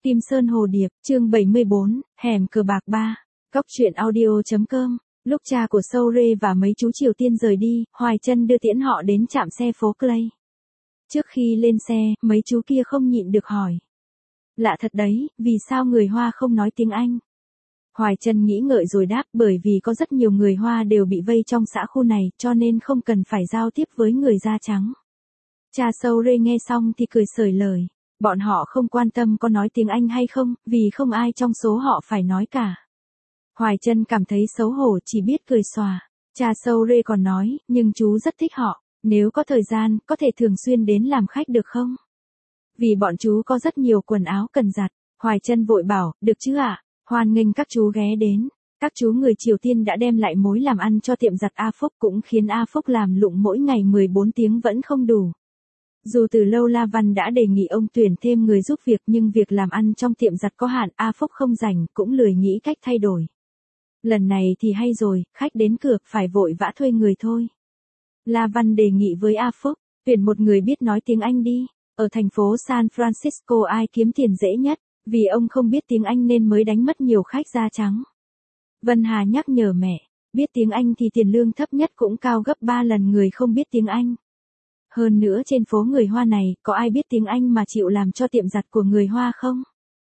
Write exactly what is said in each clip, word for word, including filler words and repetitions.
Kim Sơn Hồ Điệp, chương bảy mươi bốn, hẻm cờ bạc ba. Cóc truyện audio.com. Lúc cha của Sâu Rê và mấy chú Triều Tiên rời đi, Hoài Trân đưa tiễn họ đến trạm xe phố Clay. Trước khi lên xe, mấy chú kia không nhịn được hỏi. Lạ thật đấy, vì sao người Hoa không nói tiếng Anh? Hoài Trân nghĩ ngợi rồi đáp, bởi vì có rất nhiều người Hoa đều bị vây trong xã khu này, cho nên không cần phải giao tiếp với người da trắng. Cha Sâu Rê nghe xong thì cười xởi lời. Bọn họ không quan tâm có nói tiếng Anh hay không, vì không ai trong số họ phải nói cả. Hoài Trân cảm thấy xấu hổ, chỉ biết cười xòa. Cha Sâu Rê còn nói, nhưng chú rất thích họ, nếu có thời gian, có thể thường xuyên đến làm khách được không? Vì bọn chú có rất nhiều quần áo cần giặt. Hoài Trân vội bảo, được chứ ạ, hoan nghênh các chú ghé đến. Các chú người Triều Tiên đã đem lại mối làm ăn cho tiệm giặt A Phúc, cũng khiến A Phúc làm lụng mỗi ngày mười bốn tiếng vẫn không đủ. Dù từ lâu La Văn đã đề nghị ông tuyển thêm người giúp việc, nhưng việc làm ăn trong tiệm giặt có hạn, A Phúc không rảnh, cũng lười nghĩ cách thay đổi. Lần này thì hay rồi, khách đến cược phải vội vã thuê người thôi. La Văn đề nghị với A Phúc, tuyển một người biết nói tiếng Anh đi. Ở thành phố San Francisco ai kiếm tiền dễ nhất, vì ông không biết tiếng Anh nên mới đánh mất nhiều khách da trắng. Vân Hà nhắc nhở mẹ, biết tiếng Anh thì tiền lương thấp nhất cũng cao gấp ba lần người không biết tiếng Anh. Hơn nữa trên phố người Hoa này, có ai biết tiếng Anh mà chịu làm cho tiệm giặt của người Hoa không?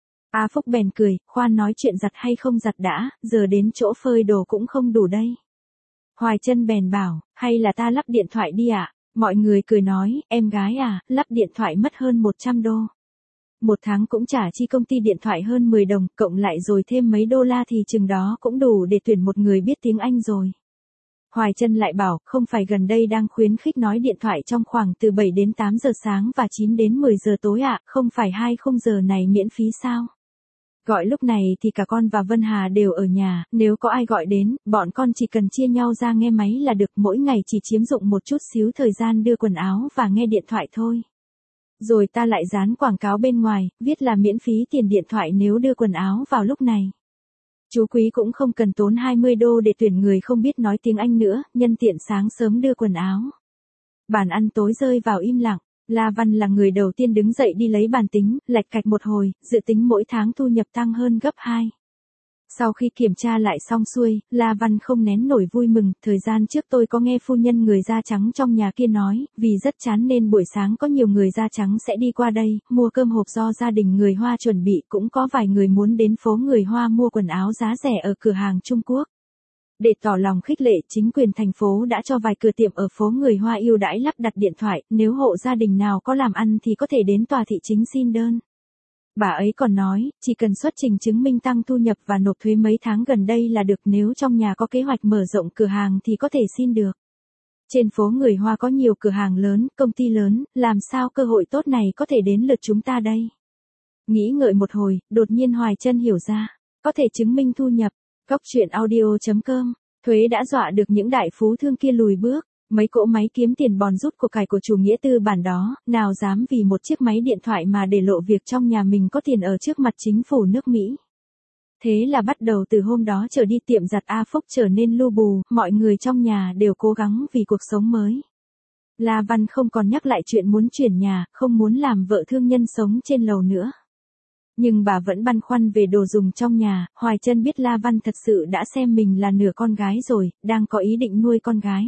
A Phúc bèn cười, khoan nói chuyện giặt hay không giặt đã, giờ đến chỗ phơi đồ cũng không đủ đây. Hoài Trân bèn bảo, hay là ta lắp điện thoại đi ạ? Mọi người cười nói, em gái à, lắp điện thoại mất hơn một trăm đô. Một tháng cũng trả chi công ty điện thoại hơn mười đồng, cộng lại rồi thêm mấy đô la thì chừng đó cũng đủ để tuyển một người biết tiếng Anh rồi. Hoài Trân lại bảo, không phải gần đây đang khuyến khích nói điện thoại trong khoảng từ bảy đến tám giờ sáng và chín đến mười giờ tối ạ, à, không phải hai khung giờ này miễn phí sao? Gọi lúc này thì cả con và Vân Hà đều ở nhà, nếu có ai gọi đến, bọn con chỉ cần chia nhau ra nghe máy là được, mỗi ngày chỉ chiếm dụng một chút xíu thời gian đưa quần áo và nghe điện thoại thôi. Rồi ta lại dán quảng cáo bên ngoài, viết là miễn phí tiền điện thoại nếu đưa quần áo vào lúc này. Chú Quý cũng không cần tốn hai mươi đô để tuyển người không biết nói tiếng Anh nữa, nhân tiện sáng sớm đưa quần áo. Bàn ăn tối rơi vào im lặng, La Văn là người đầu tiên đứng dậy đi lấy bàn tính, lạch cạch một hồi, dự tính mỗi tháng thu nhập tăng hơn gấp hai. Sau khi kiểm tra lại xong xuôi, La Văn không nén nổi vui mừng, thời gian trước tôi có nghe phu nhân người da trắng trong nhà kia nói, vì rất chán nên buổi sáng có nhiều người da trắng sẽ đi qua đây, mua cơm hộp do gia đình người Hoa chuẩn bị, cũng có vài người muốn đến phố người Hoa mua quần áo giá rẻ ở cửa hàng Trung Quốc. Để tỏ lòng khích lệ, chính quyền thành phố đã cho vài cửa tiệm ở phố người Hoa ưu đãi lắp đặt điện thoại, nếu hộ gia đình nào có làm ăn thì có thể đến tòa thị chính xin đơn. Bà ấy còn nói, chỉ cần xuất trình chứng minh tăng thu nhập và nộp thuế mấy tháng gần đây là được, nếu trong nhà có kế hoạch mở rộng cửa hàng thì có thể xin được. Trên phố người Hoa có nhiều cửa hàng lớn, công ty lớn, làm sao cơ hội tốt này có thể đến lượt chúng ta đây? Nghĩ ngợi một hồi, đột nhiên Hoài Trân hiểu ra, có thể chứng minh thu nhập. Cóc truyện audio.com, thuế đã dọa được những đại phú thương kia lùi bước. Mấy cỗ máy kiếm tiền bòn rút của cải của chủ nghĩa tư bản đó, nào dám vì một chiếc máy điện thoại mà để lộ việc trong nhà mình có tiền ở trước mặt chính phủ nước Mỹ. Thế là bắt đầu từ hôm đó trở đi tiệm giặt A Phúc trở nên lu bù, mọi người trong nhà đều cố gắng vì cuộc sống mới. La Văn không còn nhắc lại chuyện muốn chuyển nhà, không muốn làm vợ thương nhân sống trên lầu nữa. Nhưng bà vẫn băn khoăn về đồ dùng trong nhà. Hoài Trân biết La Văn thật sự đã xem mình là nửa con gái rồi, đang có ý định nuôi con gái.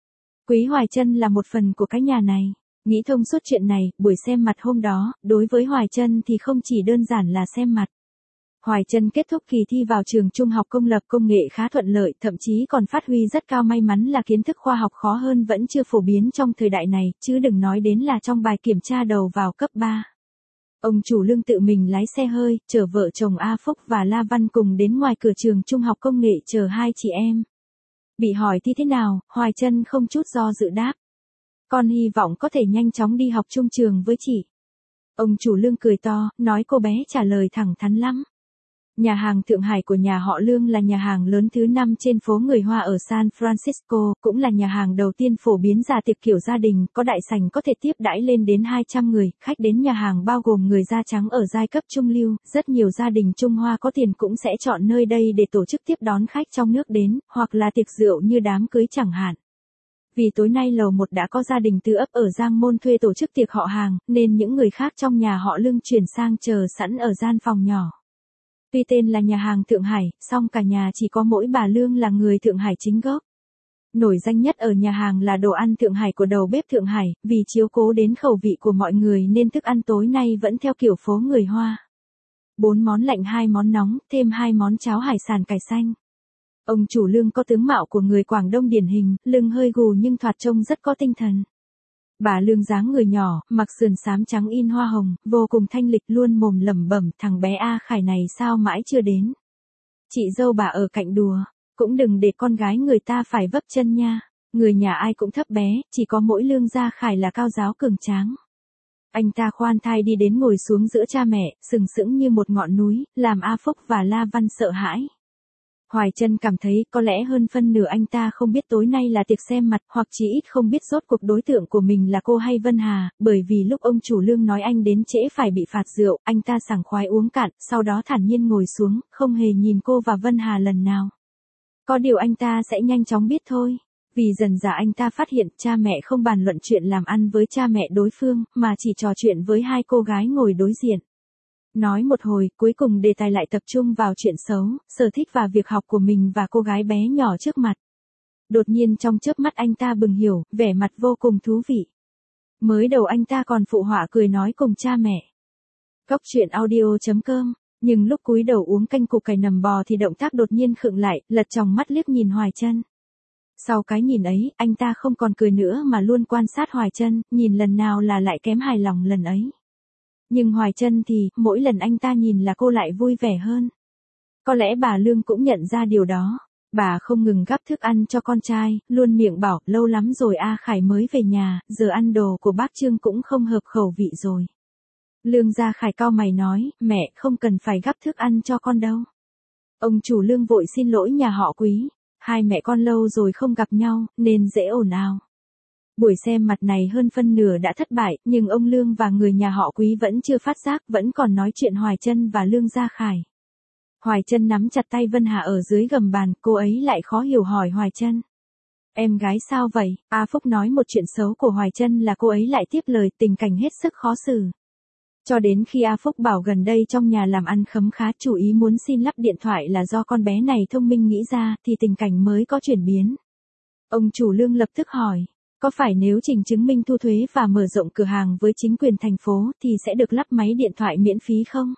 Quý Hoài Trân là một phần của cái nhà này. Nghĩ thông suốt chuyện này, buổi xem mặt hôm đó, đối với Hoài Trân thì không chỉ đơn giản là xem mặt. Hoài Trân kết thúc kỳ thi vào trường trung học công lập công nghệ khá thuận lợi, thậm chí còn phát huy rất cao, may mắn là kiến thức khoa học khó hơn vẫn chưa phổ biến trong thời đại này, chứ đừng nói đến là trong bài kiểm tra đầu vào cấp ba. Ông chủ Lương tự mình lái xe hơi, chở vợ chồng A Phúc và La Văn cùng đến ngoài cửa trường trung học công nghệ chờ hai chị em. Bị hỏi thi thế nào, Hoài Trân không chút do dự đáp. Con hy vọng có thể nhanh chóng đi học chung trường với chị. Ông chủ Lương cười to, nói cô bé trả lời thẳng thắn lắm. Nhà hàng Thượng Hải của nhà họ Lương là nhà hàng lớn thứ năm trên phố người Hoa ở San Francisco, cũng là nhà hàng đầu tiên phổ biến ra tiệc kiểu gia đình, có đại sảnh có thể tiếp đãi lên đến hai trăm người, khách đến nhà hàng bao gồm người da trắng ở giai cấp trung lưu, rất nhiều gia đình Trung Hoa có tiền cũng sẽ chọn nơi đây để tổ chức tiếp đón khách trong nước đến, hoặc là tiệc rượu như đám cưới chẳng hạn. Vì tối nay lầu một đã có gia đình từ ấp ở Giang Môn thuê tổ chức tiệc họ hàng, nên những người khác trong nhà họ Lương chuyển sang chờ sẵn ở gian phòng nhỏ. Tuy tên là nhà hàng Thượng Hải, song cả nhà chỉ có mỗi bà Lương là người Thượng Hải chính gốc. Nổi danh nhất ở nhà hàng là đồ ăn Thượng Hải của đầu bếp Thượng Hải, vì chiếu cố đến khẩu vị của mọi người nên thức ăn tối nay vẫn theo kiểu phố người Hoa. Bốn món lạnh hai món nóng, thêm hai món cháo hải sản cải xanh. Ông chủ Lương có tướng mạo của người Quảng Đông điển hình, lưng hơi gù nhưng thoạt trông rất có tinh thần. Bà Lương dáng người nhỏ, mặc sườn xám trắng in hoa hồng, vô cùng thanh lịch, luôn mồm lẩm bẩm, thằng bé A Khải này sao mãi chưa đến. Chị dâu bà ở cạnh đùa, cũng đừng để con gái người ta phải vấp chân nha. Người nhà ai cũng thấp bé, chỉ có mỗi Lương Gia Khải là cao giáo cường tráng. Anh ta khoan thai đi đến ngồi xuống giữa cha mẹ, sừng sững như một ngọn núi, làm A Phúc và La Văn sợ hãi. Hoài Trân cảm thấy có lẽ hơn phân nửa anh ta không biết tối nay là tiệc xem mặt, hoặc chỉ ít không biết rốt cuộc đối tượng của mình là cô hay Vân Hà, bởi vì lúc ông chủ Lương nói anh đến trễ phải bị phạt rượu, anh ta sảng khoái uống cạn, sau đó thản nhiên ngồi xuống, không hề nhìn cô và Vân Hà lần nào. Có điều anh ta sẽ nhanh chóng biết thôi, vì dần dà anh ta phát hiện cha mẹ không bàn luận chuyện làm ăn với cha mẹ đối phương, mà chỉ trò chuyện với hai cô gái ngồi đối diện. Nói một hồi, cuối cùng đề tài lại tập trung vào chuyện xấu, sở thích và việc học của mình và cô gái bé nhỏ trước mặt. Đột nhiên trong chớp mắt anh ta bừng hiểu, vẻ mặt vô cùng thú vị. Mới đầu anh ta còn phụ họa cười nói cùng cha mẹ. Góc truyện audio chấm com, nhưng lúc cúi đầu uống canh củ cải nầm bò thì động tác đột nhiên khựng lại, lật tròng mắt liếc nhìn Hoài Trân. Sau cái nhìn ấy, anh ta không còn cười nữa mà luôn quan sát Hoài Trân, nhìn lần nào là lại kém hài lòng lần ấy. Nhưng Hoài Trân thì, mỗi lần anh ta nhìn là cô lại vui vẻ hơn. Có lẽ bà Lương cũng nhận ra điều đó. Bà không ngừng gắp thức ăn cho con trai, luôn miệng bảo, lâu lắm rồi A Khải mới về nhà, giờ ăn đồ của bác Trương cũng không hợp khẩu vị rồi. Lương Gia Khải cau mày nói, mẹ không cần phải gắp thức ăn cho con đâu. Ông chủ Lương vội xin lỗi nhà họ Quý, hai mẹ con lâu rồi không gặp nhau, nên dễ ồn ào. Buổi xem mặt này hơn phân nửa đã thất bại, nhưng ông Lương và người nhà họ Quý vẫn chưa phát giác, vẫn còn nói chuyện Hoài Trân và Lương Gia Khải. Hoài Trân nắm chặt tay Vân Hà ở dưới gầm bàn, cô ấy lại khó hiểu hỏi Hoài Trân. Em gái sao vậy? A Phúc nói một chuyện xấu của Hoài Trân là cô ấy lại tiếp lời, tình cảnh hết sức khó xử. Cho đến khi A Phúc bảo gần đây trong nhà làm ăn khấm khá, chủ ý muốn xin lắp điện thoại là do con bé này thông minh nghĩ ra, thì tình cảnh mới có chuyển biến. Ông chủ Lương lập tức hỏi. Có phải nếu trình chứng minh thu thuế và mở rộng cửa hàng với chính quyền thành phố thì sẽ được lắp máy điện thoại miễn phí không?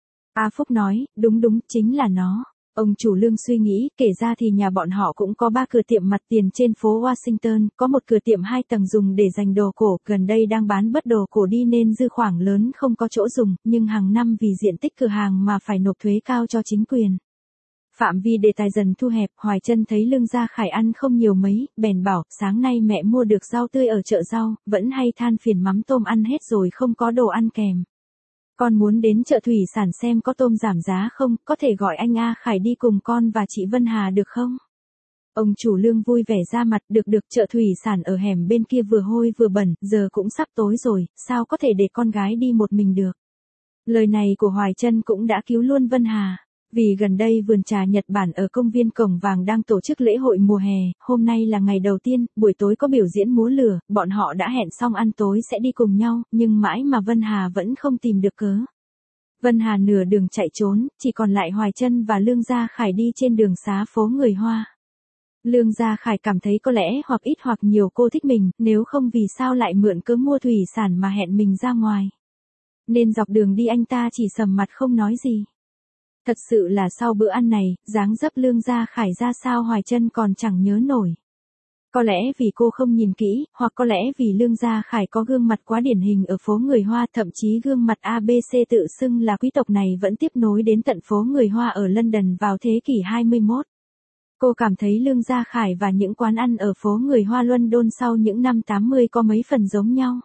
A Phúc nói, đúng đúng, chính là nó. Ông chủ Lương suy nghĩ, kể ra thì nhà bọn họ cũng có ba cửa tiệm mặt tiền trên phố Washington, có một cửa tiệm hai tầng dùng để dành đồ cổ, gần đây đang bán bớt đồ cổ đi nên dư khoảng lớn không có chỗ dùng, nhưng hàng năm vì diện tích cửa hàng mà phải nộp thuế cao cho chính quyền. Phạm vi đề tài dần thu hẹp, Hoài Trân thấy Lương Gia Khải ăn không nhiều mấy, bèn bảo, sáng nay mẹ mua được rau tươi ở chợ rau, vẫn hay than phiền mắm tôm ăn hết rồi không có đồ ăn kèm. Con muốn đến chợ thủy sản xem có tôm giảm giá không, có thể gọi anh A Khải đi cùng con và chị Vân Hà được không? Ông chủ Lương vui vẻ ra mặt, được được, chợ thủy sản ở hẻm bên kia vừa hôi vừa bẩn, giờ cũng sắp tối rồi, sao có thể để con gái đi một mình được? Lời này của Hoài Trân cũng đã cứu luôn Vân Hà. Vì gần đây vườn trà Nhật Bản ở công viên Cổng Vàng đang tổ chức lễ hội mùa hè, hôm nay là ngày đầu tiên, buổi tối có biểu diễn múa lửa, bọn họ đã hẹn xong ăn tối sẽ đi cùng nhau, nhưng mãi mà Vân Hà vẫn không tìm được cớ. Vân Hà nửa đường chạy trốn, chỉ còn lại Hoài Trân và Lương Gia Khải đi trên đường xá phố người Hoa. Lương Gia Khải cảm thấy có lẽ hoặc ít hoặc nhiều cô thích mình, nếu không vì sao lại mượn cớ mua thủy sản mà hẹn mình ra ngoài. Nên dọc đường đi anh ta chỉ sầm mặt không nói gì. Thật sự là sau bữa ăn này, dáng dấp Lương Gia Khải ra sao Hoài Trân còn chẳng nhớ nổi. Có lẽ vì cô không nhìn kỹ, hoặc có lẽ vì Lương Gia Khải có gương mặt quá điển hình ở phố người Hoa, thậm chí gương mặt a bê xê tự xưng là quý tộc này vẫn tiếp nối đến tận phố người Hoa ở London vào thế kỷ hai mươi mốt. Cô cảm thấy Lương Gia Khải và những quán ăn ở phố người Hoa London sau những năm tám mươi có mấy phần giống nhau.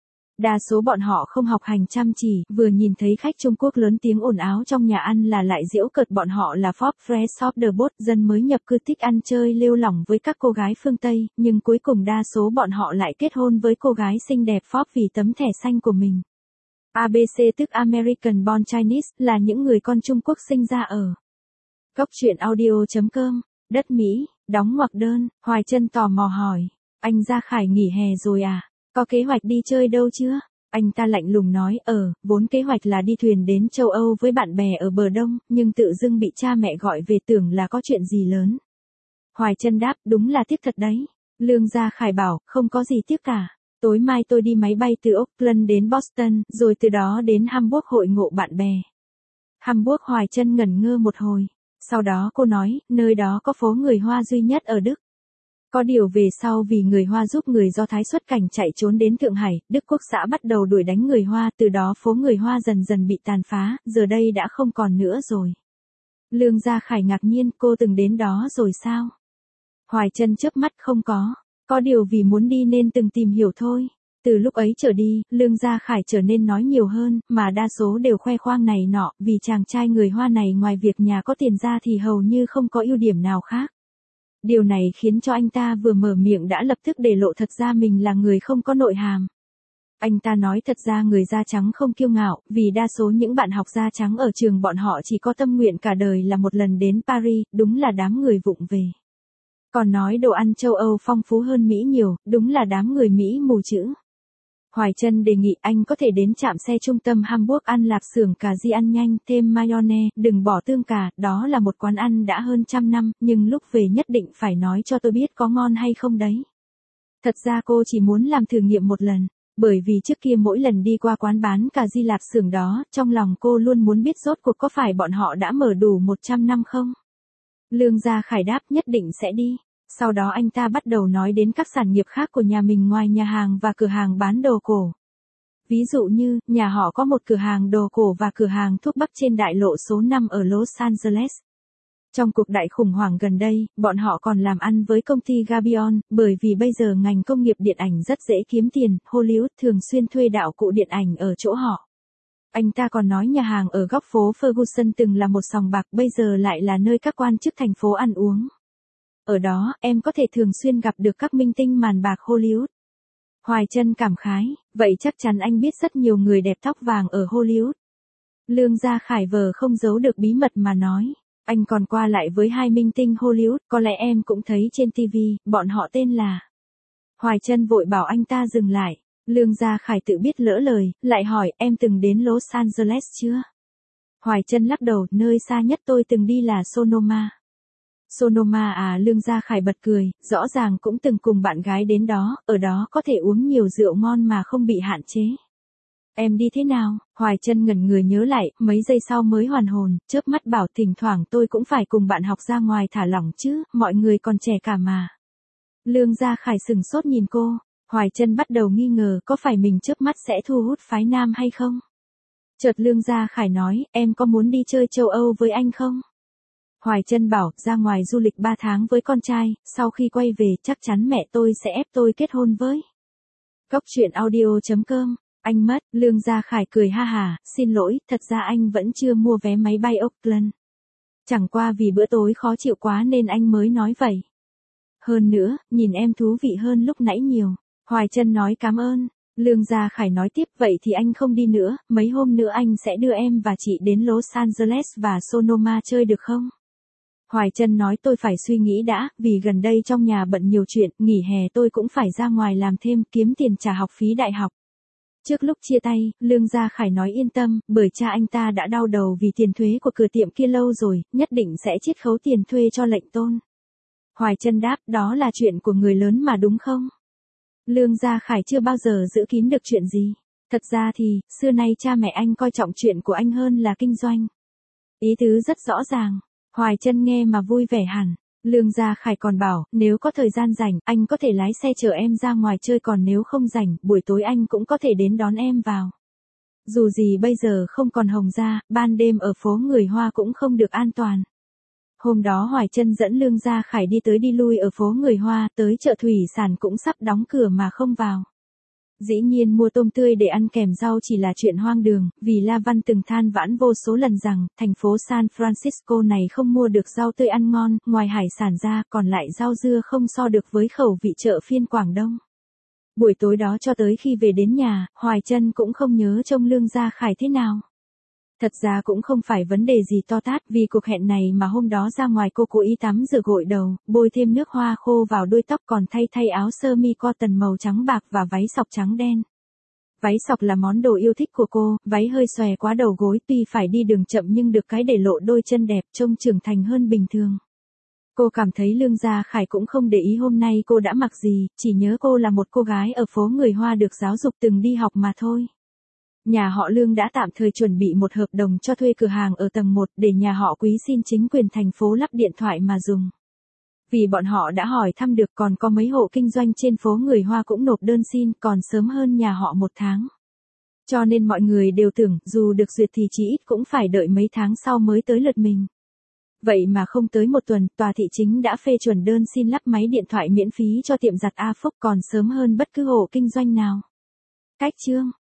Đa số bọn họ không học hành chăm chỉ, vừa nhìn thấy khách Trung Quốc lớn tiếng ồn ào trong nhà ăn là lại giễu cợt bọn họ là Forbes Fresh of the Boat, dân mới nhập cư thích ăn chơi lêu lỏng với các cô gái phương Tây, nhưng cuối cùng đa số bọn họ lại kết hôn với cô gái xinh đẹp Forbes vì tấm thẻ xanh của mình. a bê xê tức American Born Chinese, là những người con Trung Quốc sinh ra ở góc truyện audio chấm com, đất Mỹ, đóng ngoặc đơn. Hoài Trân tò mò hỏi. Anh Gia Khải nghỉ hè rồi à? Có kế hoạch đi chơi đâu chưa? Anh ta lạnh lùng nói, ờ, vốn kế hoạch là đi thuyền đến châu Âu với bạn bè ở bờ đông, nhưng tự dưng bị cha mẹ gọi về tưởng là có chuyện gì lớn. Hoài Chân đáp, đúng là tiếc thật đấy. Lương Gia Khải bảo, không có gì tiếc cả. Tối mai tôi đi máy bay từ Auckland đến Boston, rồi từ đó đến Hamburg hội ngộ bạn bè. Hamburg. Hoài Chân ngẩn ngơ một hồi. Sau đó cô nói, nơi đó có phố người Hoa duy nhất ở Đức. Có điều về sau vì người Hoa giúp người Do Thái xuất cảnh chạy trốn đến Thượng Hải, Đức Quốc xã bắt đầu đuổi đánh người Hoa, từ đó phố người Hoa dần dần bị tàn phá, giờ đây đã không còn nữa rồi. Lương Gia Khải ngạc nhiên, cô từng đến đó rồi sao? Hoài Chân chớp mắt, không có. Có điều vì muốn đi nên từng tìm hiểu thôi. Từ lúc ấy trở đi, Lương Gia Khải trở nên nói nhiều hơn, mà đa số đều khoe khoang này nọ, vì chàng trai người Hoa này ngoài việc nhà có tiền ra thì hầu như không có ưu điểm nào khác. Điều này khiến cho anh ta vừa mở miệng đã lập tức để lộ thật ra mình là người không có nội hàm. Anh ta nói thật ra người da trắng không kiêu ngạo, vì đa số những bạn học da trắng ở trường bọn họ chỉ có tâm nguyện cả đời là một lần đến Paris, đúng là đám người vụng về. Còn nói đồ ăn châu Âu phong phú hơn Mỹ nhiều, đúng là đám người Mỹ mù chữ. Hoài Chân đề nghị anh có thể đến trạm xe trung tâm Hamburg ăn lạp xưởng cà ri ăn nhanh, thêm mayonnaise, đừng bỏ tương cà, đó là một quán ăn đã hơn trăm năm, nhưng lúc về nhất định phải nói cho tôi biết có ngon hay không đấy. Thật ra cô chỉ muốn làm thử nghiệm một lần, bởi vì trước kia mỗi lần đi qua quán bán cà ri lạp xưởng đó, trong lòng cô luôn muốn biết rốt cuộc có phải bọn họ đã mở đủ một trăm năm không? Lương Gia Khải đáp nhất định sẽ đi. Sau đó anh ta bắt đầu nói đến các sản nghiệp khác của nhà mình ngoài nhà hàng và cửa hàng bán đồ cổ. Ví dụ như, nhà họ có một cửa hàng đồ cổ và cửa hàng thuốc bắc trên đại lộ số năm ở Los Angeles. Trong cuộc đại khủng hoảng gần đây, bọn họ còn làm ăn với công ty Gabion, bởi vì bây giờ ngành công nghiệp điện ảnh rất dễ kiếm tiền, Hollywood thường xuyên thuê đạo cụ điện ảnh ở chỗ họ. Anh ta còn nói nhà hàng ở góc phố Ferguson từng là một sòng bạc, bây giờ lại là nơi các quan chức thành phố ăn uống. Ở đó, em có thể thường xuyên gặp được các minh tinh màn bạc Hollywood. Hoài Chân cảm khái, vậy chắc chắn anh biết rất nhiều người đẹp tóc vàng ở Hollywood. Lương Gia Khải vờ không giấu được bí mật mà nói, anh còn qua lại với hai minh tinh Hollywood, có lẽ em cũng thấy trên ti vi, bọn họ tên là. Hoài Chân vội bảo anh ta dừng lại, Lương Gia Khải tự biết lỡ lời, lại hỏi em từng đến Los Angeles chưa? Hoài Chân lắc đầu, nơi xa nhất tôi từng đi là Sonoma. Sonoma à? Lương Gia Khải bật cười, rõ ràng cũng từng cùng bạn gái đến đó, ở đó có thể uống nhiều rượu ngon mà không bị hạn chế. Em đi thế nào? Hoài Chân ngẩn người nhớ lại, mấy giây sau mới hoàn hồn, chớp mắt bảo thỉnh thoảng tôi cũng phải cùng bạn học ra ngoài thả lỏng chứ, mọi người còn trẻ cả mà. Lương Gia Khải sừng sốt nhìn cô, Hoài Chân bắt đầu nghi ngờ có phải mình chớp mắt sẽ thu hút phái nam hay không. Chợt Lương Gia Khải nói, em có muốn đi chơi châu Âu với anh không? Hoài Chân bảo, ra ngoài du lịch ba tháng với con trai, sau khi quay về chắc chắn mẹ tôi sẽ ép tôi kết hôn với. Cốc truyện audio chấm com, anh mất, Lương Gia Khải cười ha hà, xin lỗi, thật ra anh vẫn chưa mua vé máy bay Auckland. Chẳng qua vì bữa tối khó chịu quá nên anh mới nói vậy. Hơn nữa, nhìn em thú vị hơn lúc nãy nhiều. Hoài Chân nói cảm ơn. Lương Gia Khải nói tiếp, vậy thì anh không đi nữa, mấy hôm nữa anh sẽ đưa em và chị đến Los Angeles và Sonoma chơi được không? Hoài Chân nói tôi phải suy nghĩ đã, vì gần đây trong nhà bận nhiều chuyện, nghỉ hè tôi cũng phải ra ngoài làm thêm, kiếm tiền trả học phí đại học. Trước lúc chia tay, Lương Gia Khải nói yên tâm, bởi cha anh ta đã đau đầu vì tiền thuế của cửa tiệm kia lâu rồi, nhất định sẽ chiết khấu tiền thuê cho lệnh tôn. Hoài Chân đáp, đó là chuyện của người lớn mà đúng không? Lương Gia Khải chưa bao giờ giữ kín được chuyện gì. Thật ra thì, xưa nay cha mẹ anh coi trọng chuyện của anh hơn là kinh doanh. Ý tứ rất rõ ràng. Hoài Chân nghe mà vui vẻ hẳn. Lương Gia Khải còn bảo, nếu có thời gian rảnh, anh có thể lái xe chở em ra ngoài chơi, còn nếu không rảnh, buổi tối anh cũng có thể đến đón em vào. Dù gì bây giờ không còn Hồng gia, ban đêm ở phố người Hoa cũng không được an toàn. Hôm đó Hoài Chân dẫn Lương Gia Khải đi tới đi lui ở phố người Hoa, tới chợ thủy sản cũng sắp đóng cửa mà không vào. Dĩ nhiên mua tôm tươi để ăn kèm rau chỉ là chuyện hoang đường, vì La Văn từng than vãn vô số lần rằng, thành phố San Francisco này không mua được rau tươi ăn ngon, ngoài hải sản ra, còn lại rau dưa không so được với khẩu vị chợ phiên Quảng Đông. Buổi tối đó cho tới khi về đến nhà, Hoài Chân cũng không nhớ trông Lương Gia Khải thế nào. Thật ra cũng không phải vấn đề gì to tát, vì cuộc hẹn này mà hôm đó ra ngoài cô cố ý tắm rửa gội đầu, bôi thêm nước hoa khô vào đuôi tóc, còn thay thay áo sơ mi cotton màu trắng bạc và váy sọc trắng đen. Váy sọc là món đồ yêu thích của cô, váy hơi xòe quá đầu gối, tuy phải đi đường chậm nhưng được cái để lộ đôi chân đẹp, trông trưởng thành hơn bình thường. Cô cảm thấy Lương Gia Khải cũng không để ý hôm nay cô đã mặc gì, chỉ nhớ cô là một cô gái ở phố người Hoa được giáo dục từng đi học mà thôi. Nhà họ Lương đã tạm thời chuẩn bị một hợp đồng cho thuê cửa hàng ở tầng một để nhà họ Quý xin chính quyền thành phố lắp điện thoại mà dùng. Vì bọn họ đã hỏi thăm được, còn có mấy hộ kinh doanh trên phố người Hoa cũng nộp đơn xin còn sớm hơn nhà họ một tháng. Cho nên mọi người đều tưởng dù được duyệt thì chỉ ít cũng phải đợi mấy tháng sau mới tới lượt mình. Vậy mà không tới một tuần, tòa thị chính đã phê chuẩn đơn xin lắp máy điện thoại miễn phí cho tiệm giặt A Phúc còn sớm hơn bất cứ hộ kinh doanh nào. Cách chương